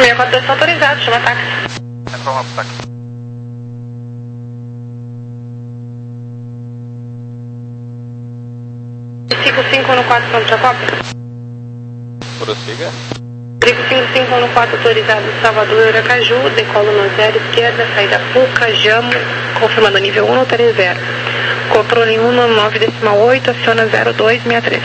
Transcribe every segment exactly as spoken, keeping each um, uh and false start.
seis quatro dois autorizado, chama táxi. É pra uma táxi. cinco cinco no quatro, São Jacopé. Prossiga. cinco cinco cinco no quatro, autorizado, Salvador, Aracaju, decolo no zero, esquerda, saída Puca, Jamo, confirmando nível um no três zero. Controle um no nove decimal oito, aciona zero dois seis três.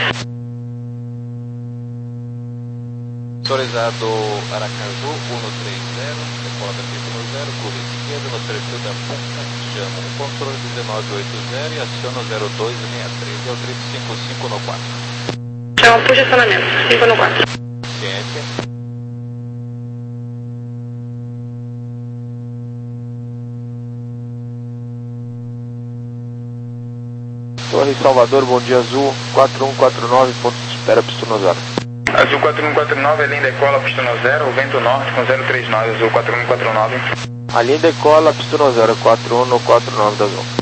Autorizado Aracaju, um no três zero, decola da pista no zero, curva esquerda, no perfil da Puca, Jamo, controle dezenove oitenta e aciona zero dois seis três, é o trip cinco cinco no quatro. Chama puxa acionamento, cinco no quatro. Ciência. Torre Salvador, bom dia azul, quatro um quatro nove, ponto de espera, pista no zero. Azul quatro um quatro nove, a linha decola, pista no zero, vento norte com zero três nove, azul quatro um quatro nove. A linha decola, pista no zero, quatro um no quatro nove da azul.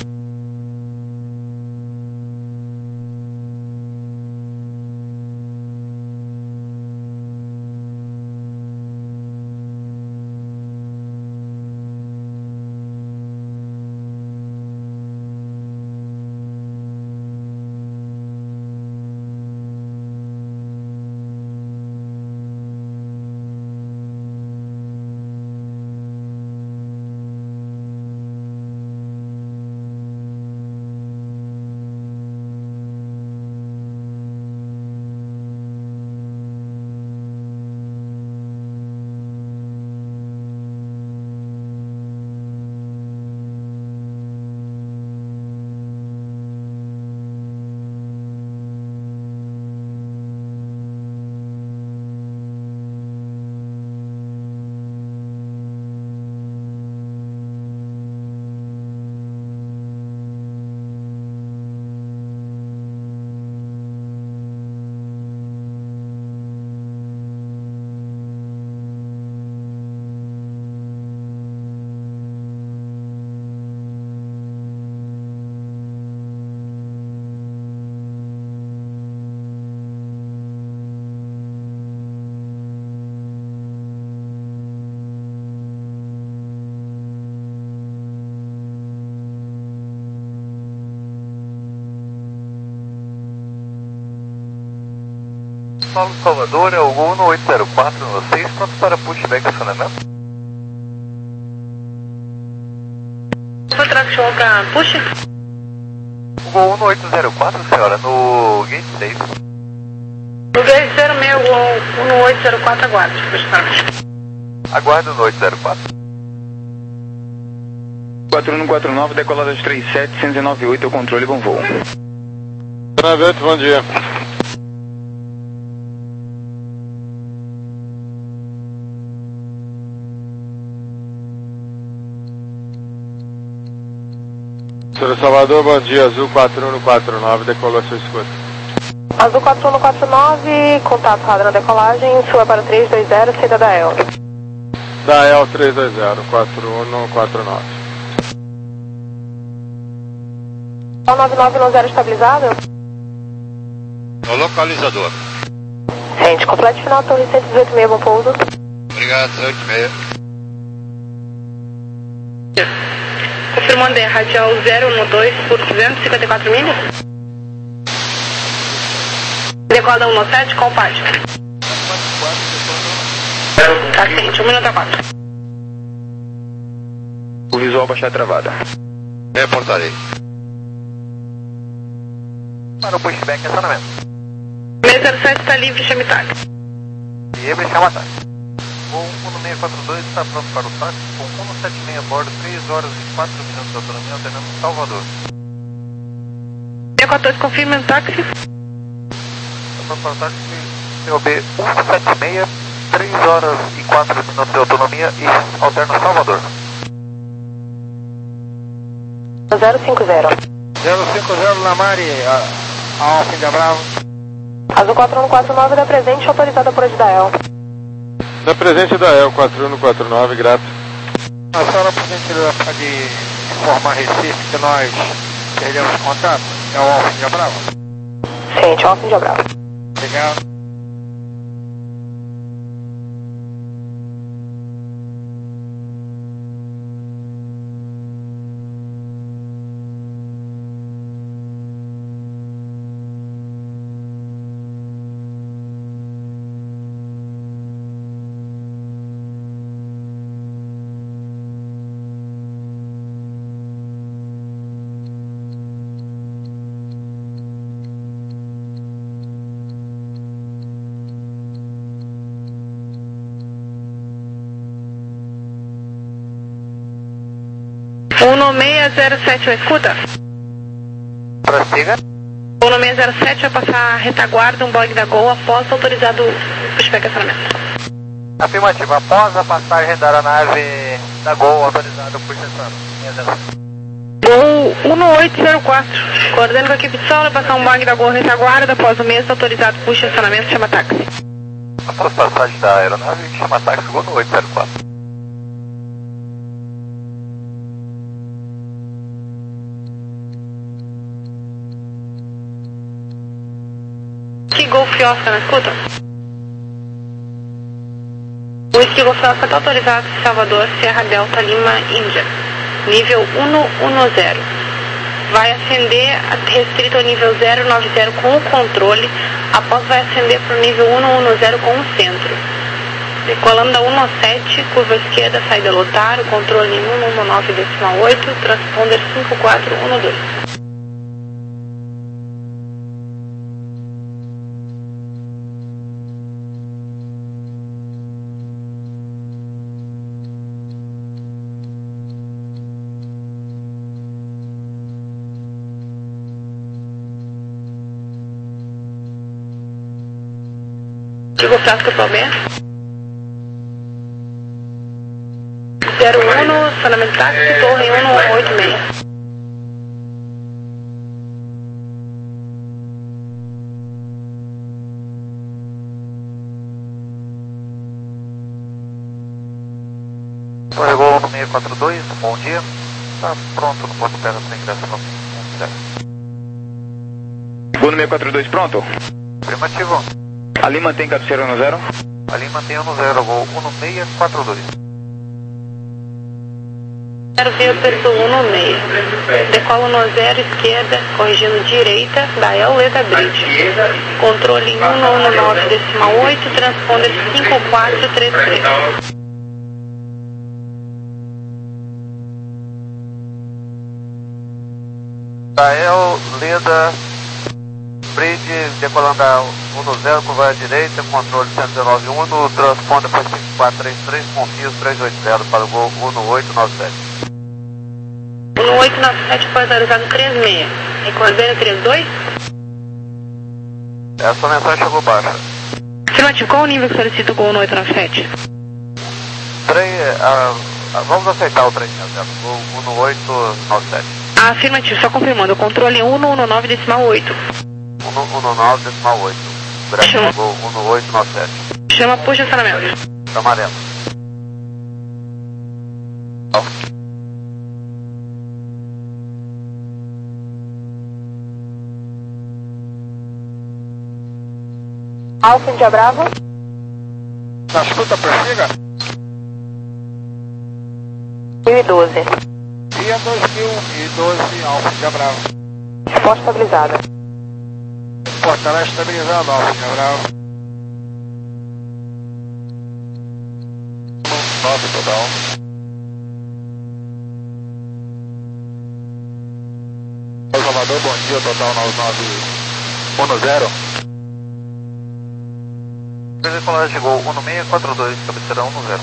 Paulo Salvador, é o um no oito zero quatro no seis, pronto para pushback acionamento. Foi tração pra push? O Gol um no oito zero quatro, senhora, no gate seis. O gate zero seis, o um no oito zero quatro, aguarde. Aguardo no oito zero quatro. quatro um quatro nove, decolada de três sete, cento e noventa e oito, o controle, bom voo. Travete, bom dia. Senhor Salvador, bom dia, azul quatro um quatro nove, decolou sua escuta. Azul quatro um quatro nove, contato rádio na decolagem, sua para três dois zero, saída da E L. Da E L três dois zero, quatro um quatro nove. O nove nove no zero estabilizado? O localizador. Rente, completo final, torre cento e dezoito seis, bom pouso. Obrigado, dezoito seis. Confirmando, é radial zero um dois por duzentos e cinquenta e quatro milhas. Decola um no sete, qual parte? Tá ciente, um minuto a quatro. O visual baixar travada. Reportarei. Para o pushback acionamento. seis zero sete está livre, chame táxi. Livre, chama táxi. Gol um no seis quatro dois está pronto para o táxi, com um no sete seis a bordo, três horas e quatro minutos de autonomia, alternando Salvador. seis quatro dois, confirma o táxi. Está pronto para o táxi, C O B um no sete seis, três horas e quatro minutos de autonomia e alterna Salvador. zero cinco zero. zero cinco zero Lamari, a Alfa India Bravo. Azul quatro um quatro nove da presente, autorizada por Eddael. Da presente da E L quatro um quatro nove, grato. A senhora, por gentileza, pode informar Recife que nós perdemos contato? É o Alfa India Bravo? Ciente, Alfa India Bravo. Obrigado. um seis zero sete, escuta? Prossiga. um seis zero sete vai passar a retaguarda, um bug da Gol após autorizado o pushback acionamento. Afirmativo, após a passagem da nave da Gol autorizado por estacionamento. Gol um oito zero quatro, coordenando com a equipe de solo, passar um bug da Gol retaguarda após o mesmo autorizado por estacionamento, chama táxi. Após passagem da aeronave, chama táxi Gol um oito zero quatro. Que Golf Oscar, na escuta? O Whisky Golf Oscar está autorizado em Salvador, Serra Delta Lima, Índia. Nível cento e dez. Vai ascender restrito ao nível zero nove zero com o controle, após vai ascender para o nível cento e dez com o centro. Decolando da cento e sete, curva esquerda, saída lotar, o controle em cento e dezenove decimal oito, transponder cinco quatro um dois. Digo Frasca Palmer. zero um, estacionamento táxi, torre cento e oitenta e seis. Torre Gol um seis quatro dois, bom dia. Está pronto no ponto terra para ingresso no ponto terra. Gol seis quatro dois, pronto? Afirmativo. Ali mantém cabeceira no zero? Ali mantém no zero, Gol um seis quatro dois. zero aperto um seis. Decolo no zero, esquerda, corrigindo direita, Dael Leda Bridge. Controle cento e nove decimal oito, transponder cinco quatro três três. Dael Leda Bridge, decolando a cento e zero, curva à direita, controle cento e dezenove um, no transponder para cinco quatro três três, confio três oito zero para o Gol um oito nove sete. um oito nove sete foi autorizado três seis. Recordando três dois? Essa mensagem chegou baixa. Afirmativo, qual o nível que solicita o Gol um oito nove sete? três, ah, vamos aceitar o três zero, Gol um oito nove sete. Afirmativo, só confirmando, o controle cento e dezenove decimal oito. cento e dezenove decimal oito. Breve Gol um oito nove sete. Chama por estacionamento. Amarelo. Alfa India Bravo. Na escuta, prossiga. mil e doze. Dia dois mil e doze, Alfa India Bravo. Resposta estabilizada. Portará estabilizado, Alfa India Bravo. nove total. Salvador, bom dia, total nove nove um zero. Decolagem de Gol um seis quatro dois, cabeceira um zero.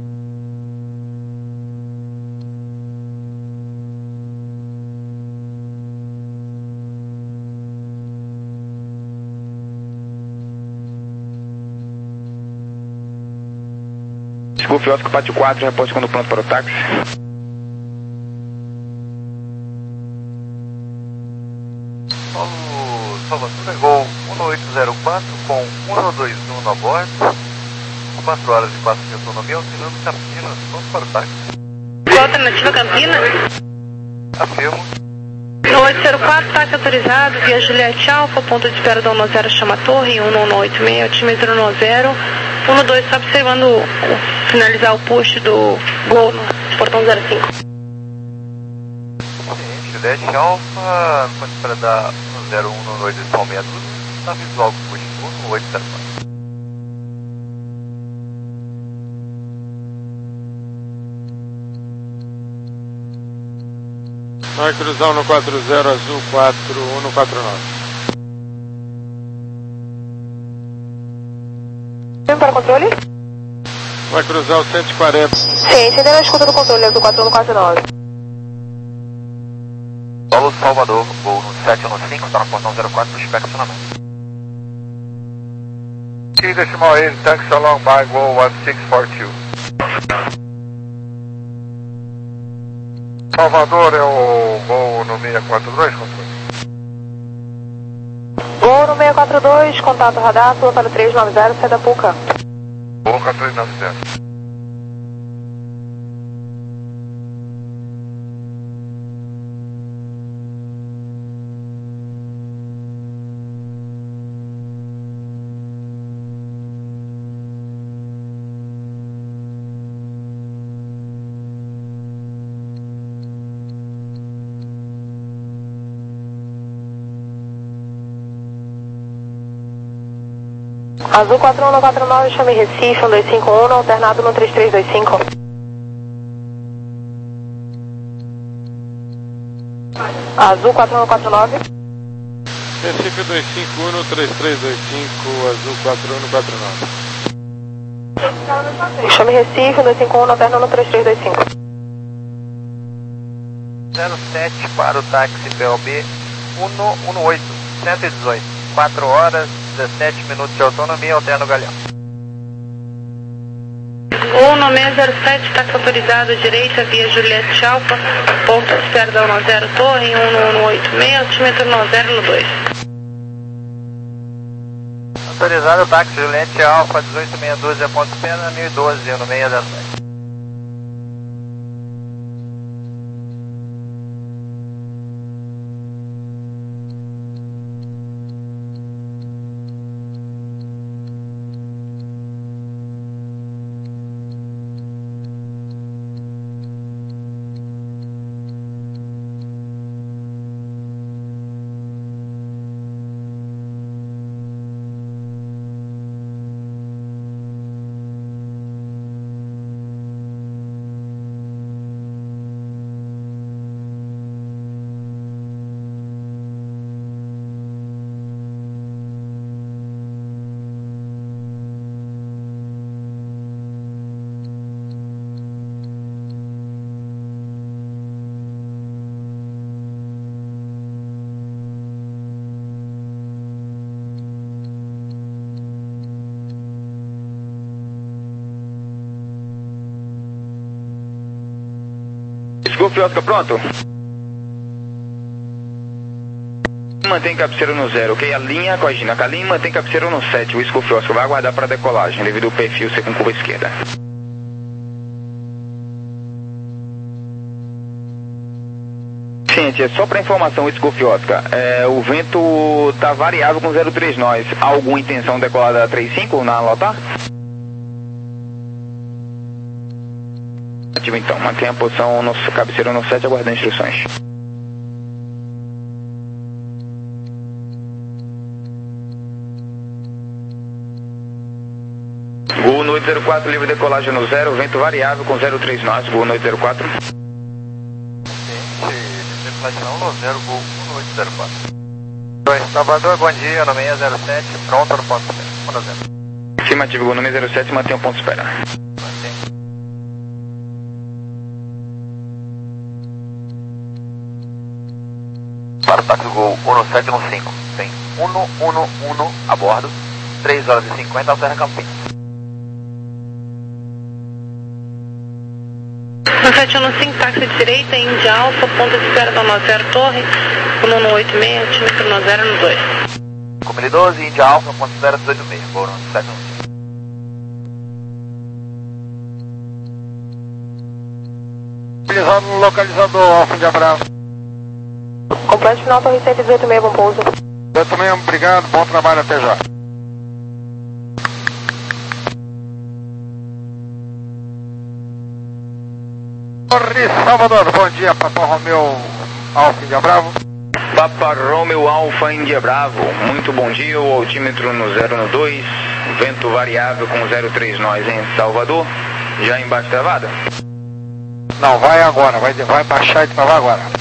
Desculpe, Oscar quatro quatro, reposte quando pronto para o táxi. Salvador, Gol um oito zero quatro com um dois um a bordo, quatro horas e quatro de autonomia, auxiliando Campinas, pronto para o táxi. Qual a alternativa Campinas? Afirmo. No oito zero quatro, táxi autorizado, via Juliette Alfa, ponto de espera do um zero chama torre, um um oito seis, otimizando no zero, um dois, só observando o, finalizar o push do Gol no portão zero cinco. Sim, Juliette Alfa, ponto de espera da zero um oito decimal seis doze, está visual com push um oito zero quatro. Vai cruzar no quatro zero azul quatro um quatro nove. Para controle? Vai cruzar o cento e quarenta. Sim, entendeu a escuta do controle do quatro um quatro nove. Salvador, voo no sete um cinco, está na portão zero quatro, para inspecionamento. T decimal eight, thanks along by voo one six four two. Salvador é o voo no seis quatro dois, controle. Voo no seis quatro dois, contato radar, sua para três nove zero, sai da Puca. Boca três nove zero. Azul quatro um quatro nove, chame Recife, um dois cinco um, alternado no três três dois cinco. Azul quatro um quatro nove. Recife dois cinco um, três três dois cinco, Azul quatro um quatro nove. Chame Recife, um dois cinco um, alternado no três três dois cinco. zero sete para o táxi P O B cento e oito, cento e dezoito. quatro horas, dezessete minutos de autonomia, alterno o Galeão. Voo no seis zero sete, táxi autorizado, direita, via Juliette Alfa, ponto de espera da um zero Torre, um um oito seis, altímetro um zero dois. Autorizado o táxi Juliette Alfa, dezoito sessenta e dois, ponto de espera, mil e doze no seis zero sete. Golf Oscar, pronto? Mantém cabeceira no zero, ok? A linha, corrigindo, a Calim mantém cabeceira no sete. O Golf Oscar vai aguardar para decolagem, devido ao perfil ser com curva esquerda. Gente, é só para informação, o Golf Oscar, é, o vento tá variável com zero três nós. Há alguma intenção de decolar da trinta e cinco na lotar? Então, mantenha a posição no cabeceira no sete, aguardando instruções. Gol no oito zero quatro, livre decolagem no zero, vento variável com zero três nós, Gol no oito zero quatro. Decolagem no zero, Gol no oito zero quatro. Salvador, bom dia, no seis zero sete, pronto no ponto de espera. Afirmativo, Gol no seis zero sete, mantenha o ponto de espera. Para o táxi Gol um sete um cinco, tem um um um a bordo, três horas e cinquenta, alterna Campinas. um sete um cinco, táxi de direita, Índia Alfa, ponto de espera da um zero Torre, um um oito seis, altímetro um zero dois. Comili doze, Índia Alfa, ponto de espera dezoito seis, Gol no sete um cinco. Utilizando o localizador Alfa de Abraão. Complete final, Torre cento e dezoito seis, bom pouso. Eu também, obrigado, bom trabalho, até já. Torre Salvador, bom dia, Papa Romeu Alfa Índia Bravo. Papa Romeu Alfa Índia Bravo, muito bom dia, o altímetro no zero dois, vento variável com zero três nós em Salvador, já embaixo travada? Não, vai agora, vai, vai baixar e travar agora.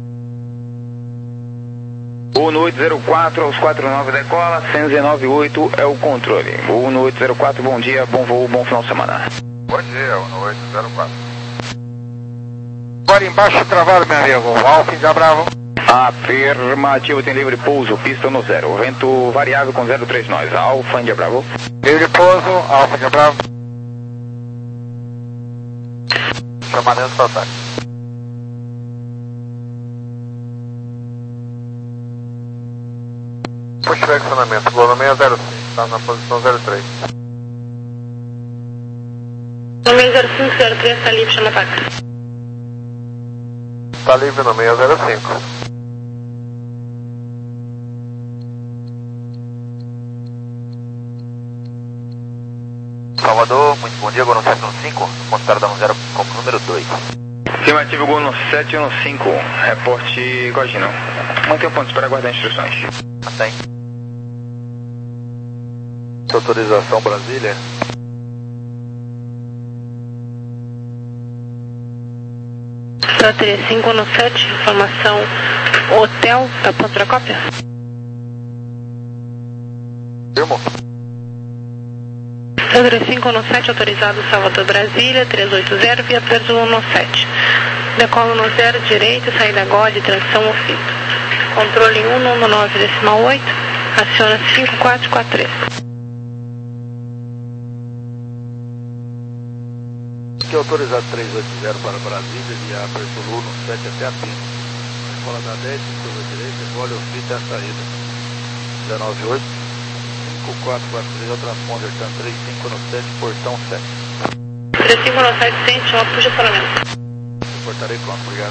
O no oito zero quatro aos quatro nove decola, cento e dezenove oito é o controle. O no oito zero quatro, bom dia, bom voo, bom final de semana. Bom dia, o no oito zero quatro. Agora embaixo travado, meu amigo, Alfa Índia Bravo. Afirmativo, tem livre pouso, pista no zero, vento variável com zero três nós, Alfa India Bravo. Livre pouso, Alfa India Bravo. Chamamento para ataque. Puxa o accionamento, Globo zero seis, está na posição zero três. No meio zero cinco, zero três, está livre, chama ataque. Está livre no meio zero cinco. Salvador, muito bom dia, Gol no sete um cinco, ponto da zero com número dois. Afirmativo, Gol no sete um cinco, reporte Cogino. Mantenha o ponto para aguardar instruções. Tem. Autorização Brasília. três cinco no sete, informação hotel, tá pronto para cópia? Firmo. três cinco no sete, autorizado Salvador Brasília, trezentos e oitenta, via Pedro no sete. Decolo no zero, direita, saída agora de transição ofito. Controle um no nove decimal oito, aciona cinco quatro quatro três. Que é autorizado trezentos e oitenta para Brasília, via Apertura no sete até a Pino. Escola da dez, curva direita, vole o fita a saída. dezenove oito, cinco quatro quatro três, é o transponder, TAM três cinco no sete, portão sete. três cinco no sete, sente, uma puxa acionamento. Portarei pronto, obrigado.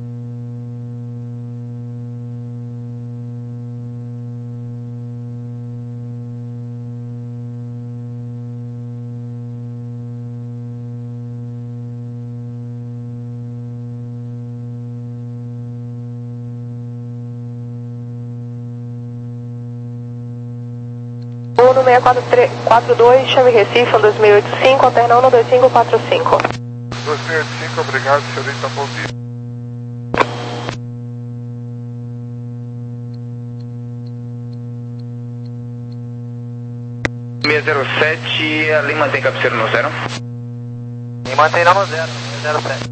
Uno seis quatro dois, chave Recife, um dois mil e oitenta e cinco, alterna um dois cinco quatro cinco. dois mil e oitenta e cinco, obrigado, senhorita, bom dia. seis zero sete, ali mantém cabeceiro no zero. E mantém no zero, zero sete.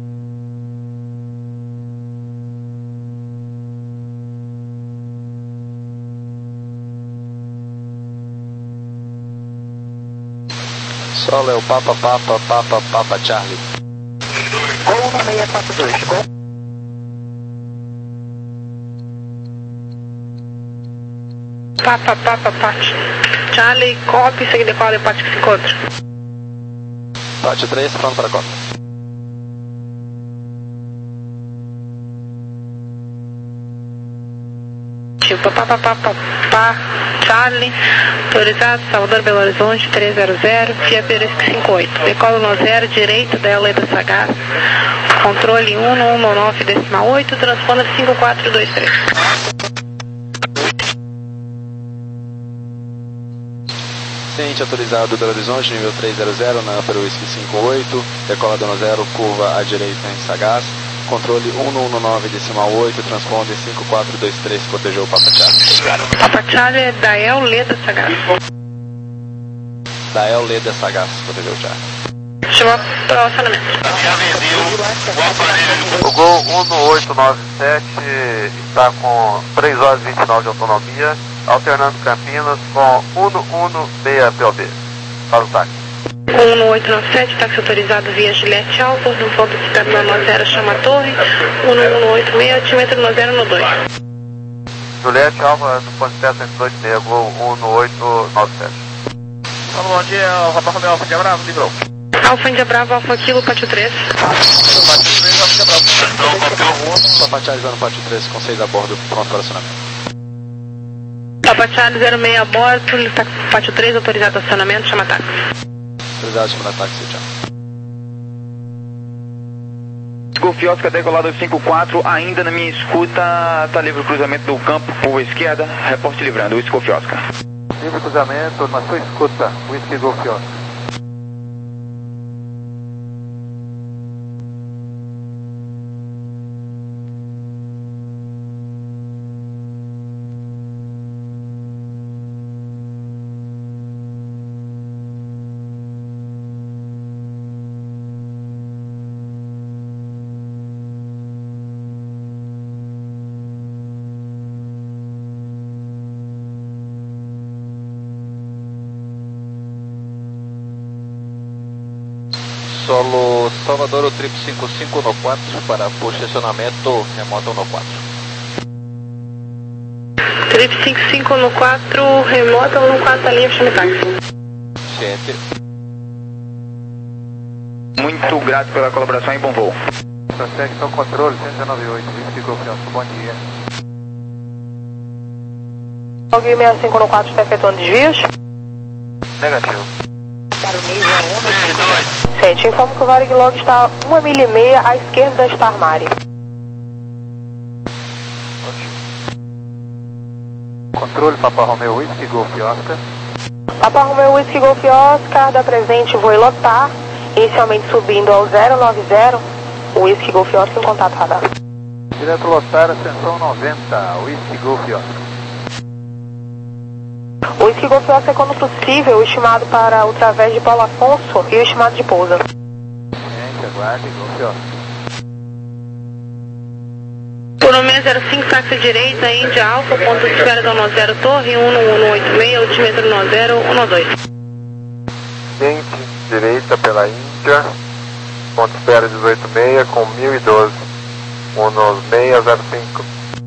Solo é o Papa, Papa, Papa, Papa, Charlie. Gol no seis quatro dois, gol. Papa, Papa, Pati. Charlie, copy, seguida qual é Pati que se encontra? Pátio três, pronto para a cópia. Tipo, Papa, Papa, Pá, Charlie, autorizado, Salvador, Belo Horizonte, trezentos, via Peresca cinquenta e oito. Decolo no zero, direito, da Leda Sagaz. Controle um no nove decimal oito, transponder cinco quatro dois três. Ciente autorizado Belo Horizonte, nível trezentos, na Upper Whisky cinquenta e oito, decola dono zero, curva à direita em Sagaz, controle um no nove decimal oito, transponder cinco quatro dois três, protegeu o Papa Charlie. Papa Charlie é Dael Leda Sagaz. Dael Leda Sagaz, protegeu o Charlie. Chama para o acionamento. O Gol um no oito nove sete está com três horas e vinte e nove de autonomia, alternando Campinas com um no um no seis P O B. Para o táxi. um no oito nove sete, táxi autorizado via Gillette Alfa, no ponto que está no zero, chama a torre. um no um no oito seis, altímetro no zero no dois. Juliette Alfa, no ponto de peça cento e oito seis, Gol um no oito nove sete. Alô, bom dia, Rafa Romeu, Alfa India Bravo, livrou. Alfa India Bravo, Alfa Kilo, Pátio três. Pátio três, Alfa India Bravo. Papa Charlie vai no Pátio três com seis a bordo, pronto para acionamento. Papa Charlie zero seis a bordo, tá, Pátio três, autorizado acionamento, chama táxi. Autorizado, chama táxi, tchau. Golf Oscar decolado cinco quatro, ainda na minha escuta, tá livre o cruzamento do campo, por esquerda, reporte livrando, Whisky Golf Oscar. Livre cruzamento, na sua escuta, Whisky Golf Oscar. Solo Salvador, o trip cinco cinco no quatro para posicionamento remoto no quatro. Trip cinco cinco no quatro, remoto no quatro, da linha chame táxi. Ciente. Muito grato pela colaboração e bom voo. Prospecção controle, cento e dezenove oito, Whisky Golf Oscar, bom dia. Alguém sessenta e cinco no quatro está efetuando desvios? Negativo. Sente, informo que o Varig Log está a uma milha e meia à esquerda da Star Mare. Controle Papa Romeo Whisky Golf Oscar. Papa Romeo Whisky Golf Oscar, da presente vou lotar, inicialmente subindo ao zero nove zero, Whisky Golf Oscar em contato radar. Direto lotar, ascensão noventa, Whisky Golf Oscar. O Whisky Golf Oscar é quando possível, estimado para o través de Paulo Afonso e o estimado de pousa. Gente, aguarde, Golf Oscar. Por número zero cinco, táxi direita, Índia Alfa, ponto de espera da um zero Torre, um um oito seis, altímetro um zero um dois. Gente, direita pela Índia, ponto de espera dezoito seis com mil e doze, um seis zero cinco.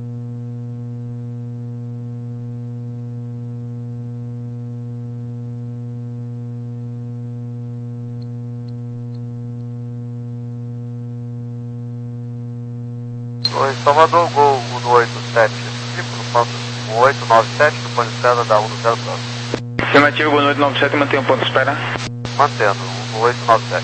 Oi, Salvador, Gol um oito sete, no ponto oito nove sete, do ponto de espera da um zero próximo. Afirmativo, Gol oito nove sete, mantém o ponto de espera. Mantendo, um oito nove sete.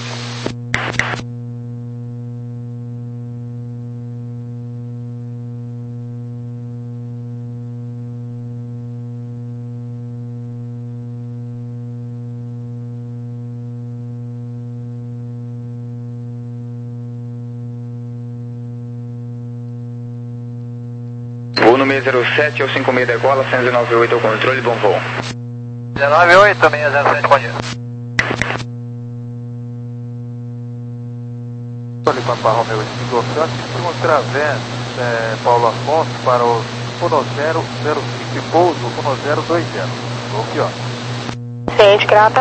Voo número zero sete, ao cinco seis decola, cento e dezenove oito ao controle, bom voo. dezenove oito, seis zero sete, bom dia. Olha, Papa Romeo, Whisky Golf Oscar, segundo través, é, Paulo Afonso para o um zero zero cinco e pouso um zero dois zero. Golf Oscar. Ciente, grata.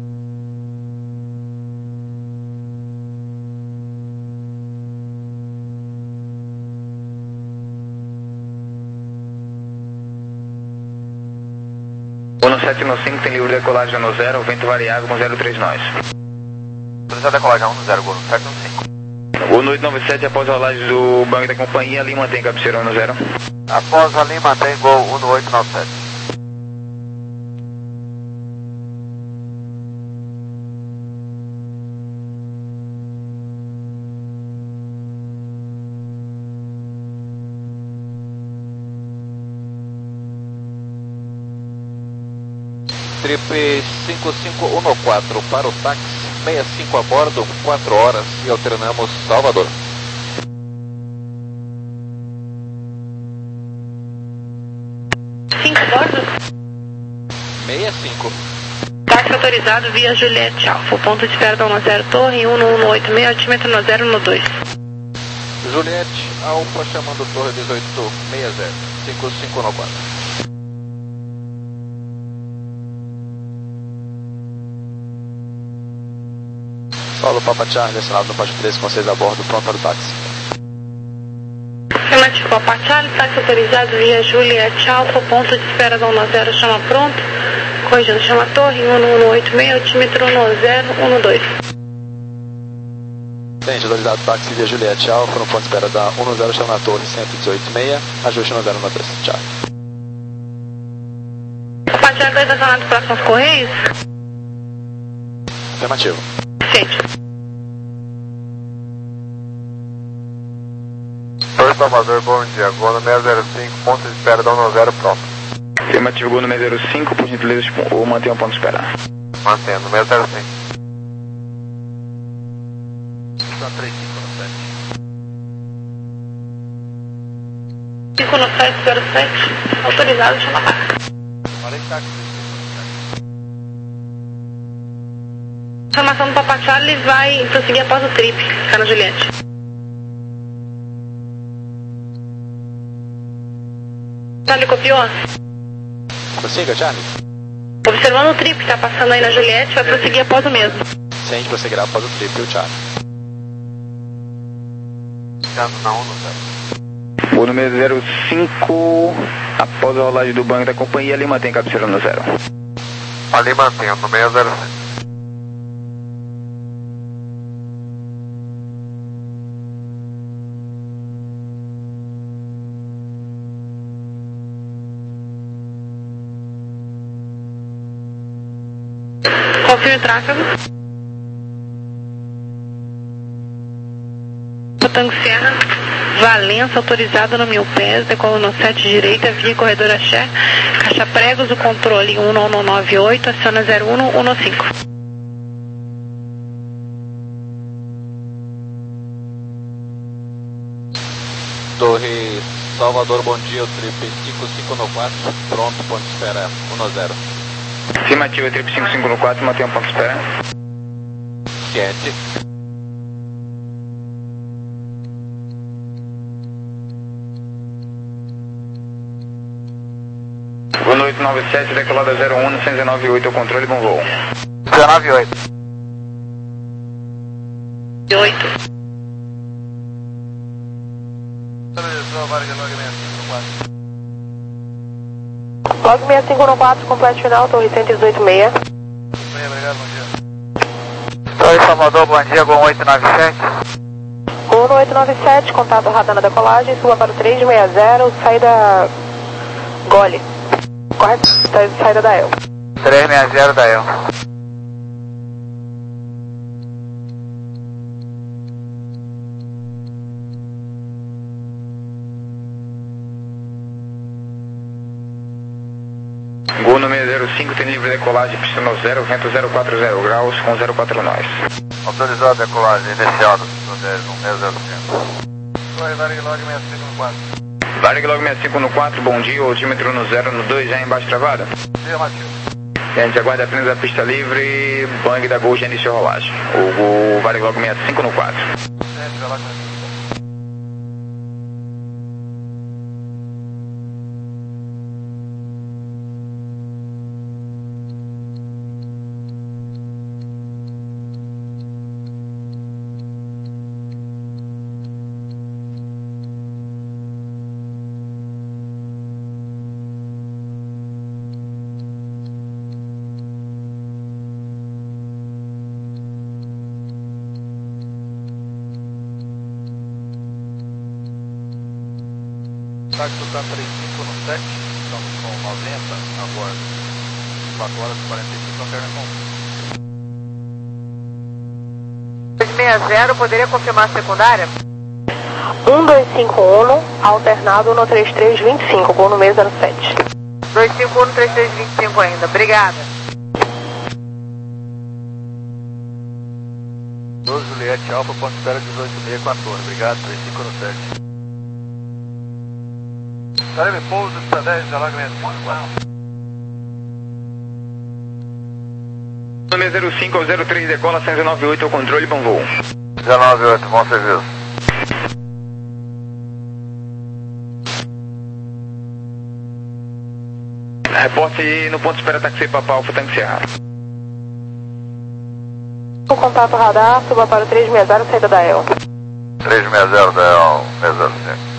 Uno sete no cinco tem livre decolagem no zero, vento variável com zero três nós. Autorizado decolagem um zero, Gol sete no cinco. Uno oito nove sete, após a rolagem do banco da companhia, ali mantém cabeceira no zero. Após ali mantém Gol um oito nove sete. Trip cinco cinco um no quatro para o táxi, sessenta e cinco a bordo, quatro horas e alternamos Salvador. cinco bordo? sessenta e cinco. Táxi autorizado via Juliette Alfa, ponto de espera da um zero Torre, um um oito seis, altímetro um zero um dois. Juliette Alfa chamando Torre dezoito sessenta, cinco cinco no quatro. Solo Papa Charlie, acionado no Pacho treze com seis a bordo, pronto para o táxi. Afirmativo, Papa Charlie, táxi autorizado via Juliette Alfa, ponto de espera da um zero, chama pronto, corrigindo chama Torre, um um oito seis, altímetro um zero um dois. Tente, autorizado táxi via Juliette Alfa, no ponto de espera da um zero, chama Torre, cento e dezoito seis, ajuste um zero um dois, tchau. Papa Charlie, está estacionado próximo aos Correios? Afirmativo. Ciente. Oi, Salvador, bom dia. Gol no seis zero cinco, ponto de espera da um zero próximo. Afirmativo, Gol número zero cinco, por gentileza, ou mantenha o ponto de espera. Mantendo, seis zero cinco. três cinco no sete. cinco no sete zero sete, autorizado, chama táxi. Olha aí, táxi. Informação do Papa Charlie vai prosseguir após o trip, ficar na Juliette. Charlie copiou? Prossiga, Charlie. Observando o trip que está passando aí na Juliette, vai prosseguir após o mesmo. Vicente, prosseguirá após o trip, o Charlie. Ficando na um no zero. Voo número zero cinco, após a rolagem do banco da companhia, ali mantém cabeceira no zero. Ali mantendo, no seis zero sete. Confirme o tráfego. Tango Serra, Valença, autorizado no mil pés, decola no sete direita, via corredor Axé, caixa pregos, o controle um um nove oito, aciona zero um um cinco. Torre Salvador, bom dia, o trip cinco cinco no quatro, pronto, ponto de espera um zero. Afirmativa, trip cinco cinco no quatro, mantém um ponto de espera. Ciente. Voo oito nove sete, decolada zero um, cento e nove oito, o controle, bom voo. dezenove oito. oito. Log seis cinco um quatro, completo final, torre cento e dezoito seis. Bem, obrigado, bom dia. Torre Salvador, bom dia, Gol oito nove sete. Gol oito nove sete, contato radar na decolagem, suba para o três seis zero, saída Gole. Correto? Saída da E L. três seis zero da E L. Gol número zero cinco, tem livre decolagem, pista no zero, vento zero quatro zero graus, com zero quatro nós. Autorizado a decolagem inicial do seis zero cinco. Torre Varig Log seis cinco no quatro. Varig Log seis cinco no quatro, bom dia, altímetro no zero no dois, já embaixo travada. Afirmativo. A gente aguarda apenas a pista livre, bang da Gol já iniciou a rolagem. O, o Varig Log seis cinco no quatro. Gente, Log Táxi K trinta e cinco no sete, estamos com noventa, agora quatro horas e quarenta e cinco, alterna com dois seis zero, poderia confirmar a secundária? um dois cinco um, alternado um três três dois cinco, gol no meio zero sete. dois cinco um, três três dois cinco ainda, obrigada. doze Juliette Alfa, ponto de espera dezoito seis quatorze, obrigado, três cinco no sete. Tareme pouso, pista dez, Log seis cinco no quatro. Número zero cinco ao zero três, decola cento e nove oito, o controle, bom voo. dezenove oito, bom serviço. Reporte no ponto de espera táxi Papa Alfa, Tango Serra. O contato radar, suba para o três seis zero, saída da E L. três seis zero da E L, seis zero cinco.